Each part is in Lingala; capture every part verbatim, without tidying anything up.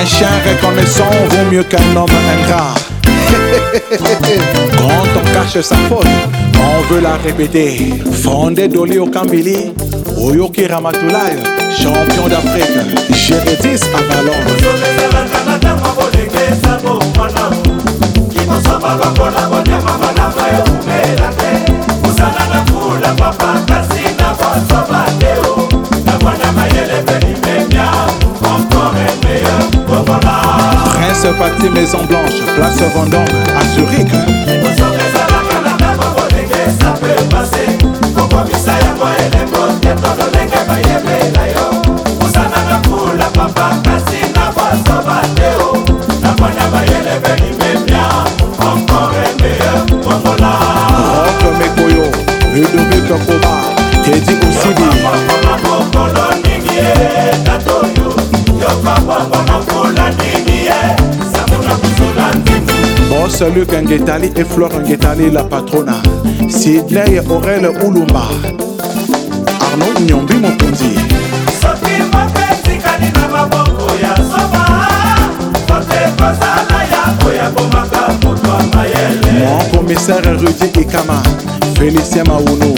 chien reconnaissant vaut mieux qu'un homme ingrat. Quand on cache sa faute, on veut la répéter. Fondé Doli au Kambili, Oyoki Ramatoulaye, champion d'Afrique, Gérédis à Ballon. Prince Paty Maison Blanche, place Vendôme, à Zurich. Rock Mekoyo, Ludovic Koba, Teddy Osibi. Boss Luc Nguetali et Florent Nguetali la patrona. Sidney Aurel Oulumba, Arnaud Nyombi Mokonzi. Mon commissaire Rudy Ikama, Félicien Maounou.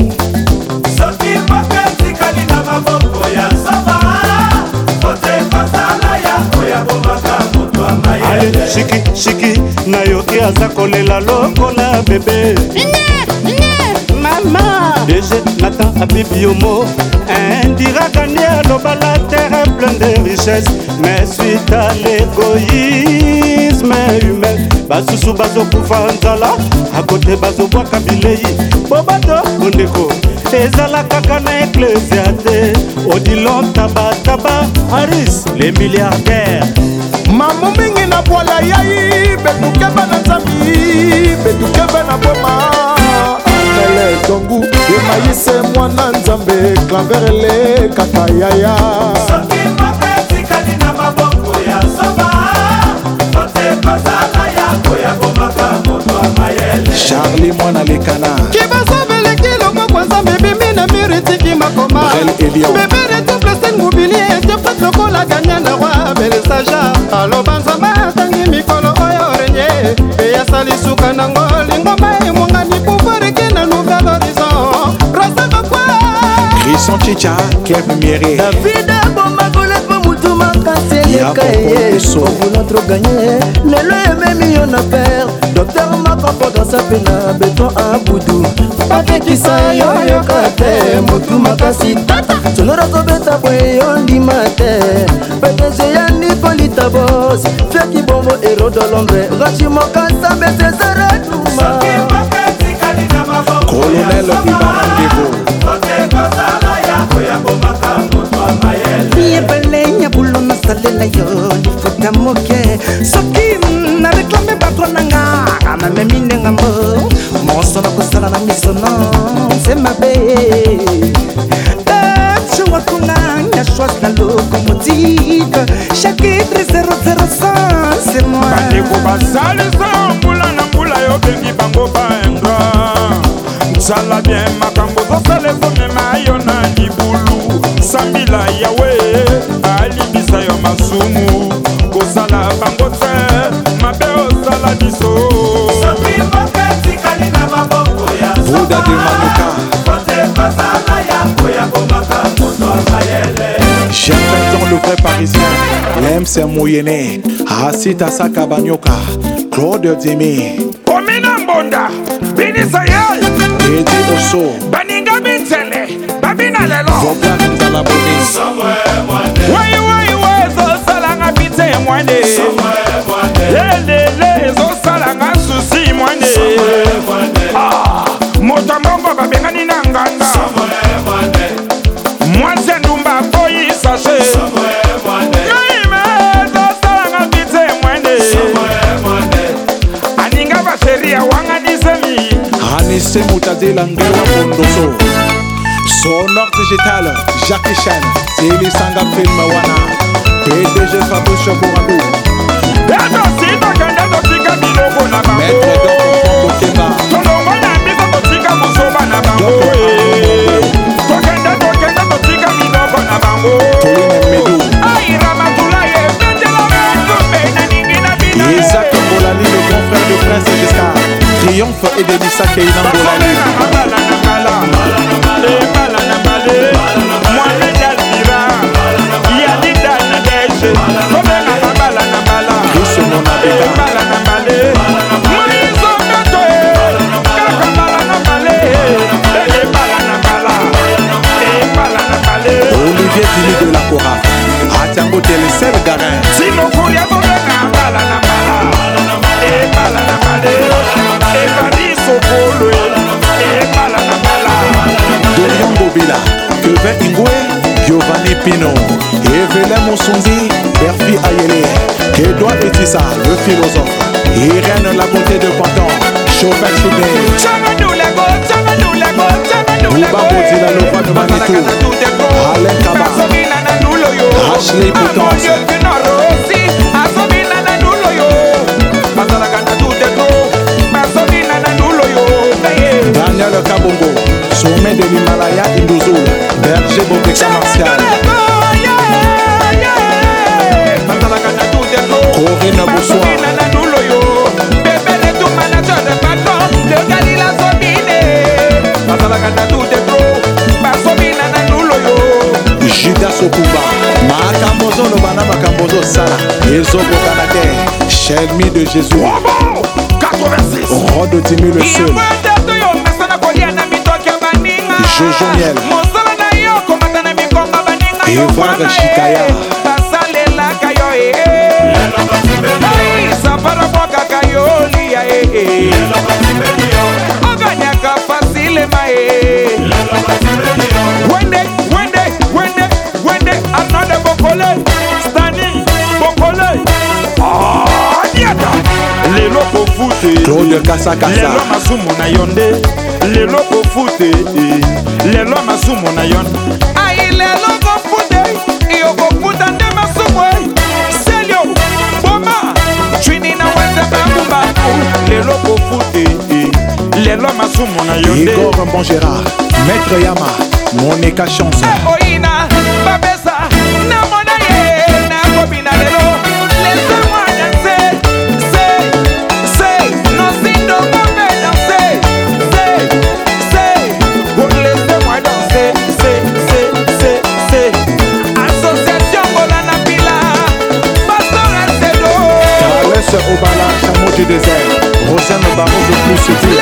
Shiki, shiki, nayoki aza kolela lokola bébé. Maman, D G Nathan Abibiomo, Indira Gagné aloba la terre est pleine de richesses, mais suite à l'égoïsme humain, basusu bazo kufa nzala, à côté bazo bwa kabilei, bobato ondeko, ezala kaka na ecclésiate, Odilon taba taba, Harris, les milliardaires. Mamu mingi na bola yai, betuke bana nzambi, betuke bana boma. Angele dongu, emaise mwana nzambe, klaverele kaka yaya. Soki maketi kani na maboko ya soba, kote kozala ya koya bomaka moto amayele. Charlie mwana lekana. Kibasabele kiloko kwa nzambe bimi na miriti makoma. Bébé de tout place mobilier, te fait le col à gagner le roi, belle saja. Alo banzama tangi mikolo oyo renye, beya sali suka nango lingoma e mongani pouvoir que na nouvel horizon. Rasa kwa Christian Chicha, Kev Miere. David Bomagole Mutuma Kasselieka et on voulant trop gagner. Lelo et même y'en a peur. Docteur Makampo dans sa pena, béton à Boudou. Pake Kisa yo yo kate, Mutuma Kassi tata. Sonora Kobeta Boyon di mate. P D G Yanni Polita Boss. Fiaki Bombo héros de l'ombre. Rachimo Kassa Bese Zaratuma. Colonel Ibarandebo. Yebelenya bulona salela yo lifuta moke soki na reklame batronanga ama memine ngambo mosona kosala na misono c'est ma bé tu vois qu'on a la choix la locomotive chaque zéro zéro cent c'est moi bandeko basali za mbula na mbula yo bengi bango baenga nsala bien makambo zosale zomema yo na libulu sambila yawe alibisa yo masumu kosala bango te mabe osala biso Bouddha de Manuka. J'aime dans le vrai parisien, l'aime c'est moyenné. Asita Sakabanyoka, Claude Dimi. Komina Mbonda, Bini Sayay, Eddie Osso, Baninga Bintele, Babina Lelo. Vopla Nzala Boni. Wai wai wai zo salanga pite mwande. Lele le zo salanga susi mwande. Ah, moto mbongo babengani na nganda. Mwanze ndumba boyi sashe. Yoime zo salanga pite mwande. Aninga basheria wanga disemi. Anissé Moutadela Ngela Bondoso. Sonore digital, Jackie Chan, Zélie Sanga Film Wana, P D G Fabrice Chokoradou. Maître Docteur Kokema. Pauline Medou. Joseph et Denisa Keina Mbolali. Chris Monabeka. Olivier Dini de la Cora. Atiango Télécel Garin. Dorian Bobila, Kevin Ingwe, Giovanni Pino, Evelyn Moussoundi, Berfi Ayele, Edouard Etissa, le philosophe, Irène La Beauté de Panton, Chauffeur Soudé, Bouba Bozila, le roi de Manitou, Alain Kaba, Ashley Potence, Daniel Kabongo, sommet de l'Himalaya Indouzoul, Berger Bobeka Martial, Corinne Boussoir, Judas Okuba, Makambozo Lobana Makambozo Sala, Ezobo Kanake, Chelmi de Jésus, Rode Dimi le seul, Jojo Miel, Evra Chikaya, Wende, wende, wende, wende, another Bokole, standing, Bokole. Ah, diata. Lelo ko fute, Claude Kassa Kassa, lelo masumu na yonde, lelo ko fute, lelo masumu na yonde. Ai lelo ko fute, iyo ko futa nde masumu. Selio, boma, chini na wende bamba, lelo ko fute, lelo masumu na yonde. Igor Bongera, Maître Yama, Monica Chance, Oina, babesa, na mona ye, na kobina lelo, laissez-moi danser, c'est, c'est, nos sindo mabe danser, c'est, c'est, oh laissez-moi danser, c'est, c'est, c'est, c'est, association Bolana Pila, Pastor Alcelo, Carles Obala, Chameau du désert, Rosanne Barroso plus subtil,